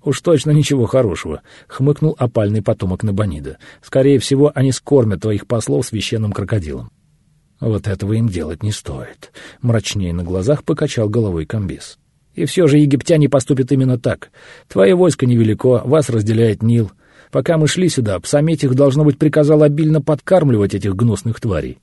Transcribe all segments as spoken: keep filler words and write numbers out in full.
«Уж точно ничего хорошего», — хмыкнул опальный потомок Набонида. «Скорее всего, они скормят твоих послов священным крокодилом». «Вот этого им делать не стоит», — мрачнее на глазах покачал головой Камбис. «И все же египтяне поступят именно так. Твое войско невелико, вас разделяет Нил. Пока мы шли сюда, Псаметих, должно быть, приказал обильно подкармливать этих гнусных тварей».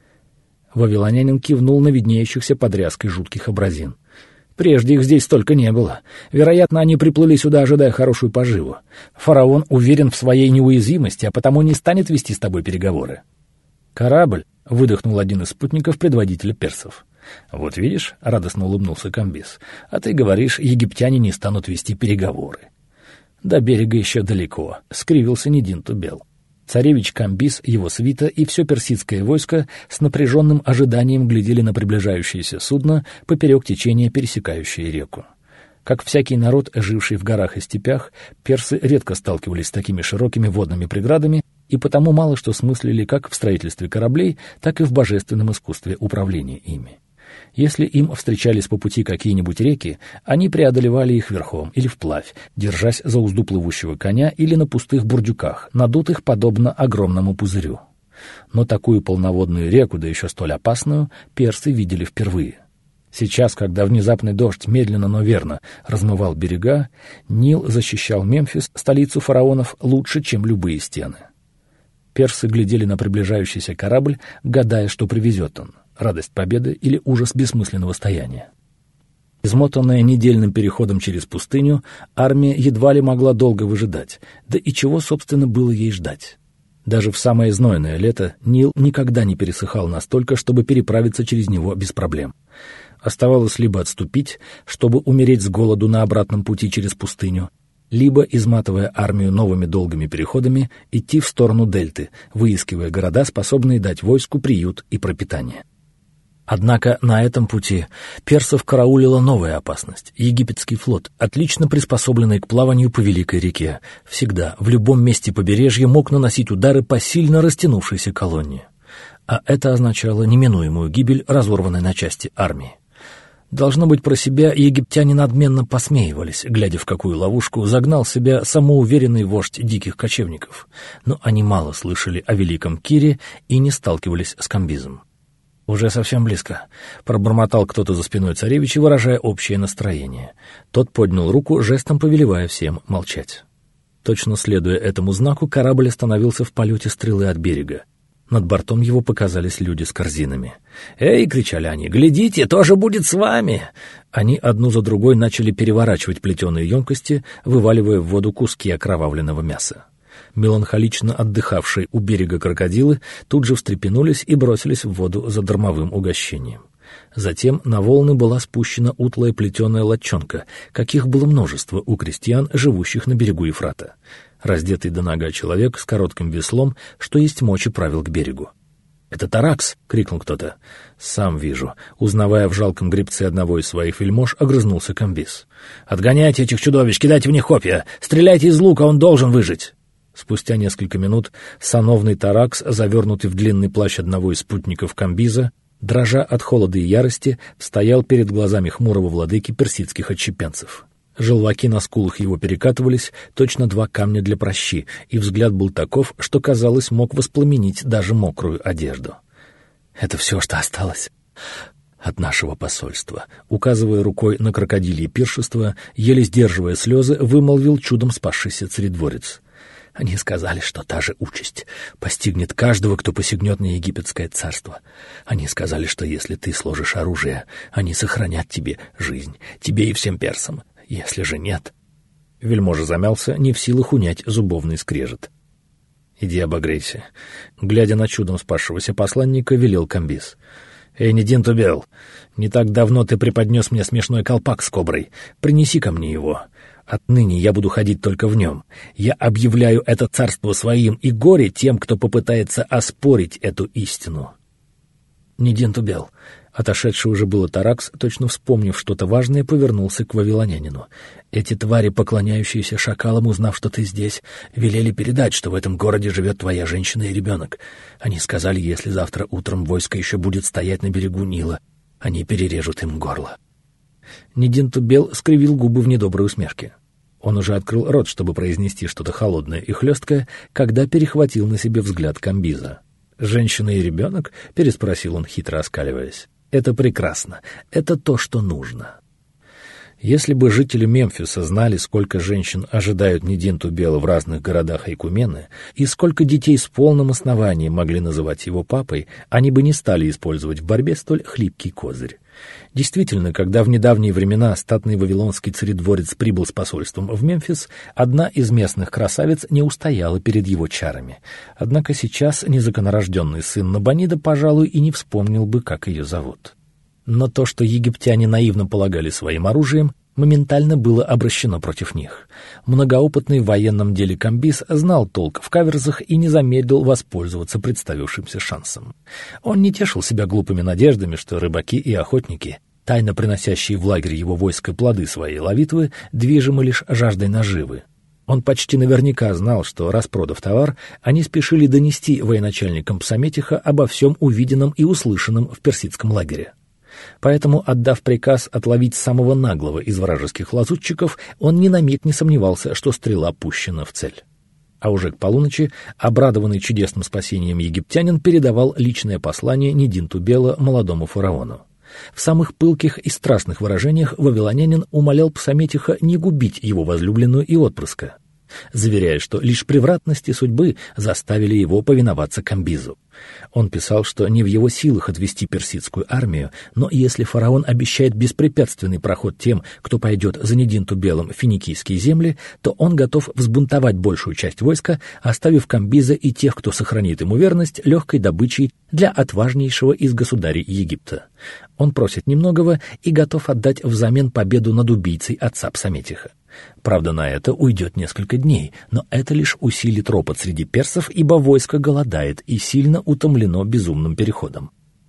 Вавилонянин кивнул на виднеющихся под ряской жутких образин. «Прежде их здесь столько не было. Вероятно, они приплыли сюда, ожидая хорошую поживу. Фараон уверен в своей неуязвимости, а потому не станет вести с тобой переговоры». «Корабль», — выдохнул один из спутников предводителя персов. «Вот видишь», — радостно улыбнулся Камбис, — «а ты говоришь, египтяне не станут вести переговоры». «До берега еще далеко», — скривился Нидин Тубел. Царевич Камбис, его свита и все персидское войско с напряженным ожиданием глядели на приближающееся судно поперек течения, пересекающее реку. Как всякий народ, живший в горах и степях, персы редко сталкивались с такими широкими водными преградами и потому мало что смыслили как в строительстве кораблей, так и в божественном искусстве управления ими. Если им встречались по пути какие-нибудь реки, они преодолевали их верхом или вплавь, держась за узду плывущего коня или на пустых бурдюках, надутых подобно огромному пузырю. Но такую полноводную реку, да еще столь опасную, персы видели впервые. Сейчас, когда внезапный дождь медленно, но верно размывал берега, Нил защищал Мемфис, столицу фараонов, лучше, чем любые стены. Персы глядели на приближающийся корабль, гадая, что привезет он — радость победы или ужас бессмысленного стояния. Измотанная недельным переходом через пустыню, армия едва ли могла долго выжидать, да и чего, собственно, было ей ждать. Даже в самое знойное лето Нил никогда не пересыхал настолько, чтобы переправиться через него без проблем. Оставалось либо отступить, чтобы умереть с голоду на обратном пути через пустыню, либо, изматывая армию новыми долгими переходами, идти в сторону дельты, выискивая города, способные дать войску приют и пропитание. Однако на этом пути персов караулила новая опасность — египетский флот, отлично приспособленный к плаванию по Великой реке, всегда, в любом месте побережья мог наносить удары по сильно растянувшейся колонне. А это означало неминуемую гибель разорванной на части армии. Должно быть, про себя египтяне надменно посмеивались, глядя, в какую ловушку загнал себя самоуверенный вождь диких кочевников. Но они мало слышали о великом Кире и не сталкивались с Камбизом. «Уже совсем близко», — пробормотал кто-то за спиной царевича, выражая общее настроение. Тот поднял руку, жестом повелевая всем молчать. Точно следуя этому знаку, корабль остановился в полете стрелы от берега. Над бортом его показались люди с корзинами. «Эй!» — кричали они. «Глядите, тоже будет с вами!» Они одну за другой начали переворачивать плетеные емкости, вываливая в воду куски окровавленного мяса. Меланхолично отдыхавшие у берега крокодилы тут же встрепенулись и бросились в воду за дармовым угощением. Затем на волны была спущена утлая плетеная лодчонка, каких было множество у крестьян, живущих на берегу Ефрата. Раздетый до нога человек с коротким веслом, что есть мочи, правил к берегу. «Это Таракс!» — крикнул кто-то. «Сам вижу». Узнавая в жалком гребце одного из своих вельмож, огрызнулся Камбис. «Отгоняйте этих чудовищ, кидайте в них копья! Стреляйте из лука, он должен выжить!» Спустя несколько минут сановный Таракс, завернутый в длинный плащ одного из спутников Камбиза, дрожа от холода и ярости, стоял перед глазами хмурого владыки персидских отщепенцев. Желваки на скулах его перекатывались, точно два камня для пращи, и взгляд был таков, что, казалось, мог воспламенить даже мокрую одежду. «Это все, что осталось от нашего посольства», — указывая рукой на крокодилье пиршество, еле сдерживая слезы, вымолвил чудом спасшийся царедворец. «Они сказали, что та же участь постигнет каждого, кто посягнет на египетское царство. Они сказали, что если ты сложишь оружие, они сохранят тебе жизнь, тебе и всем персам. Если же нет...» Вельможа замялся, не в силах унять зубовный скрежет. «Иди обогрейся», — глядя на чудом спасшегося посланника, велел Камбис. «Эй, Нидин Тубел, не так давно ты преподнес мне смешной колпак с коброй. Принеси ко мне его. Отныне я буду ходить только в нем. Я объявляю это царство своим, и горе тем, кто попытается оспорить эту истину». Нидин Тубел, отошедший уже было Таракс, точно вспомнив что-то важное, повернулся к вавилонянину. «Эти твари, поклоняющиеся шакалам, узнав, что ты здесь, велели передать, что в этом городе живет твоя женщина и ребенок. Они сказали, если завтра утром войско еще будет стоять на берегу Нила, они перережут им горло». Нидин Тубел скривил губы в недоброй усмешке. Он уже открыл рот, чтобы произнести что-то холодное и хлесткое, когда перехватил на себе взгляд Камбиза. «Женщина и ребенок?» — переспросил он, хитро оскаливаясь. «Это прекрасно. Это то, что нужно». Если бы жители Мемфиса знали, сколько женщин ожидают Нидинту Бела в разных городах Айкумены, и сколько детей с полным основанием могли называть его папой, они бы не стали использовать в борьбе столь хлипкий козырь. Действительно, когда в недавние времена статный вавилонский царедворец прибыл с посольством в Мемфис, одна из местных красавиц не устояла перед его чарами. Однако сейчас незаконнорожденный сын Набонида, пожалуй, и не вспомнил бы, как ее зовут. Но то, что египтяне наивно полагали своим оружием, моментально было обращено против них. Многоопытный в военном деле Камбиз знал толк в каверзах и не замедлил воспользоваться представившимся шансом. Он не тешил себя глупыми надеждами, что рыбаки и охотники, тайно приносящие в лагерь его войска плоды своей ловитвы, движимы лишь жаждой наживы. Он почти наверняка знал, что, распродав товар, они спешили донести военачальникам Псаметиха обо всем увиденном и услышанном в персидском лагере. Поэтому, отдав приказ отловить самого наглого из вражеских лазутчиков, он ни на миг не сомневался, что стрела пущена в цель. А уже к полуночи, обрадованный чудесным спасением египтянин, передавал личное послание Нидинту Бела молодому фараону. В самых пылких и страстных выражениях вавилонянин умолял Псаметиха не губить его возлюбленную и отпрыска, заверяя, что лишь превратности судьбы заставили его повиноваться Камбизу. Он писал, что не в его силах отвести персидскую армию, но если фараон обещает беспрепятственный проход тем, кто пойдет за Нидинту Белым в финикийские земли, то он готов взбунтовать большую часть войска, оставив Камбиза и тех, кто сохранит ему верность, легкой добычей для отважнейшего из государей Египта. Он просит немногого и готов отдать взамен победу над убийцей отца Псаметиха. Правда, на это уйдет несколько дней, но это лишь усилит ропот среди персов, ибо войско голодает и сильно утомлено безумным переходом.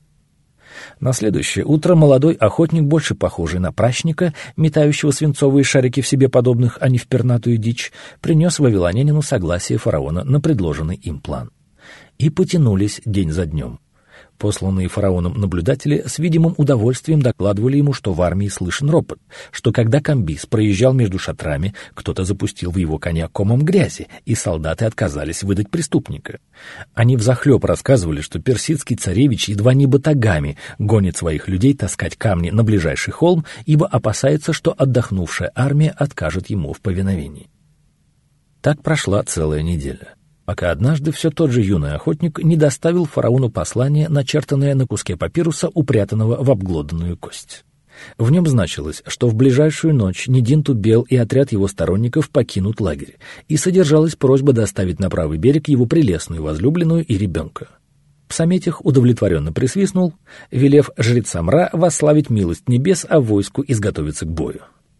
На следующее утро молодой охотник, больше похожий на пращника, метающего свинцовые шарики в себе подобных, а не в пернатую дичь, принес вавилонянину согласие фараона на предложенный им план. И потянулись день за днем. Посланные фараоном наблюдатели с видимым удовольствием докладывали ему, что в армии слышен ропот, что когда Камбиз проезжал между шатрами, кто-то запустил в его коня комом грязи, и солдаты отказались выдать преступника. Они взахлеб рассказывали, что персидский царевич едва не батагами гонит своих людей таскать камни на ближайший холм, ибо опасается, что отдохнувшая армия откажет ему в повиновении. Так прошла целая неделя, пока однажды все тот же юный охотник не доставил фараону послание, начертанное на куске папируса, упрятанного в обглоданную кость. В нем значилось, что в ближайшую ночь Нидинту Бел и отряд его сторонников покинут лагерь, и содержалась просьба доставить на правый берег его прелестную возлюбленную и ребенка. Псаметих удовлетворенно присвистнул, велев жрецам Ра восславить милость небес, а войску изготовиться к бою.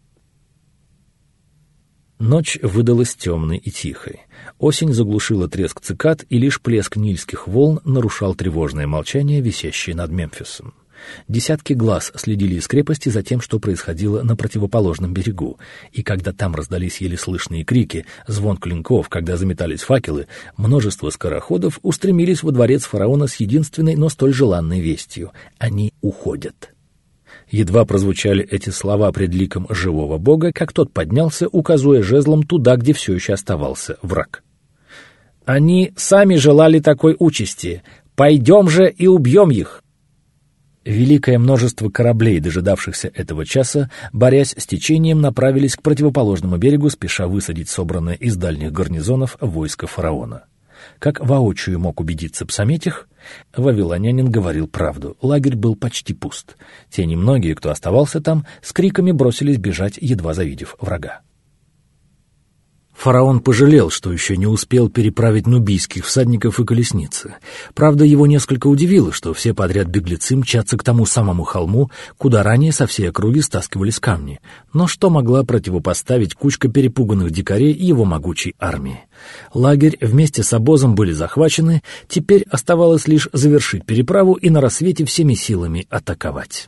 Ночь выдалась темной и тихой. Осень заглушила треск цикад, и лишь плеск нильских волн нарушал тревожное молчание, висящее над Мемфисом. Десятки глаз следили из крепости за тем, что происходило на противоположном берегу, и когда там раздались еле слышные крики, звон клинков, когда заметались факелы, множество скороходов устремились во дворец фараона с единственной, но столь желанной вестью — они уходят. Едва прозвучали эти слова пред ликом живого бога, как тот поднялся, указывая жезлом туда, где все еще оставался враг. «Они сами желали такой участи. Пойдем же и убьем их!» Великое множество кораблей, дожидавшихся этого часа, борясь с течением, направились к противоположному берегу, спеша высадить собранное из дальних гарнизонов войско фараона. Как воочию мог убедиться Псаметих, вавилонянин говорил правду. Лагерь был почти пуст. Те немногие, кто оставался там, с криками бросились бежать, едва завидев врага. Фараон пожалел, что еще не успел переправить нубийских всадников и колесницы. Правда, его несколько удивило, что все подряд беглецы мчатся к тому самому холму, куда ранее со всей округи стаскивались камни. Но что могла противопоставить кучка перепуганных дикарей его могучей армии? Лагерь вместе с обозом были захвачены, теперь оставалось лишь завершить переправу и на рассвете всеми силами атаковать.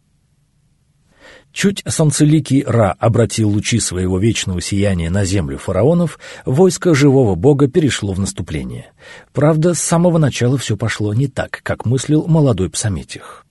Чуть солнцеликий Ра обратил лучи своего вечного сияния на землю фараонов, войско живого бога перешло в наступление. Правда, с самого начала все пошло не так, как мыслил молодой Псаметих.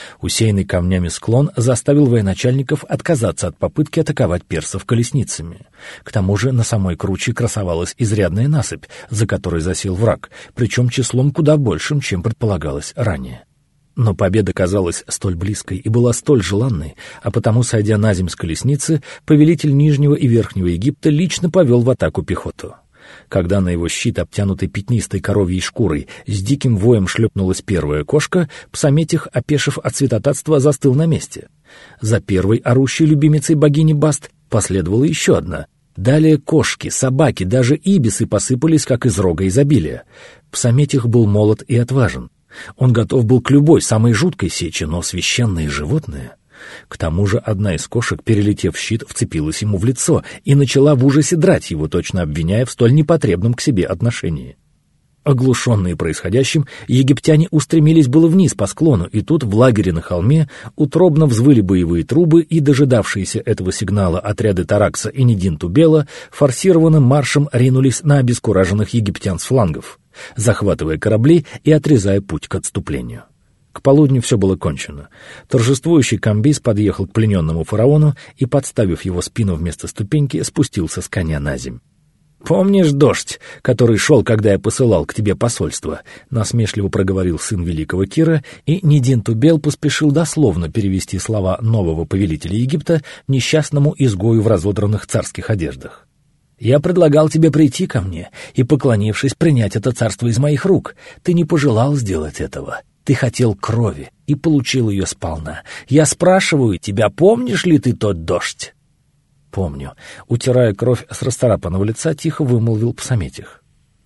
Усеянный камнями склон заставил военачальников отказаться от попытки атаковать персов колесницами. К тому же на самой круче красовалась изрядная насыпь, за которой засел враг, причем числом куда большим, чем предполагалось ранее. Но победа казалась столь близкой и была столь желанной, а потому, сойдя на земь с колесницы, повелитель Нижнего и Верхнего Египта лично повел в атаку пехоту. Когда на его щит, обтянутый пятнистой коровьей шкурой, с диким воем шлепнулась первая кошка, Псаметих, опешив от святотатства, застыл на месте. За первой орущей любимицей богини Баст последовала еще одна. Далее кошки, собаки, даже ибисы посыпались, как из рога изобилия. Псаметих был молод и отважен. Он готов был к любой, самой жуткой сече, но священные животные... К тому же одна из кошек, перелетев щит, вцепилась ему в лицо и начала в ужасе драть его, точно обвиняя в столь непотребном к себе отношении. Оглушенные происходящим, египтяне устремились было вниз по склону, и тут в лагере на холме утробно взвыли боевые трубы, и дожидавшиеся этого сигнала отряды Таракса и Нидин-Тубела форсированным маршем ринулись на обескураженных египтян с флангов, захватывая корабли и отрезая путь к отступлению. К полудню все было кончено. Торжествующий Камбис подъехал к плененному фараону и, подставив его спину вместо ступеньки, спустился с коня на земь. «Помнишь дождь, который шел, когда я посылал к тебе посольство?» — насмешливо проговорил сын великого Кира, и Нидин-Тубел поспешил дословно перевести слова нового повелителя Египта несчастному изгою в разодранных царских одеждах. «Я предлагал тебе прийти ко мне и, поклонившись, принять это царство из моих рук. Ты не пожелал сделать этого. Ты хотел крови и получил ее сполна. Я спрашиваю тебя, помнишь ли ты тот дождь?» «Помню», — утирая кровь с расцарапанного лица, тихо вымолвил Псаметих.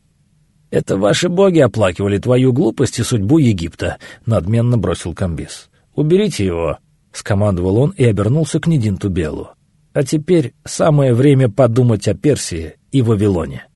«Это ваши боги оплакивали твою глупость и судьбу Египта», — надменно бросил Камбис. «Уберите его», — скомандовал он и обернулся к Нидин-Тубелу. «А теперь самое время подумать о Персии и Вавилоне».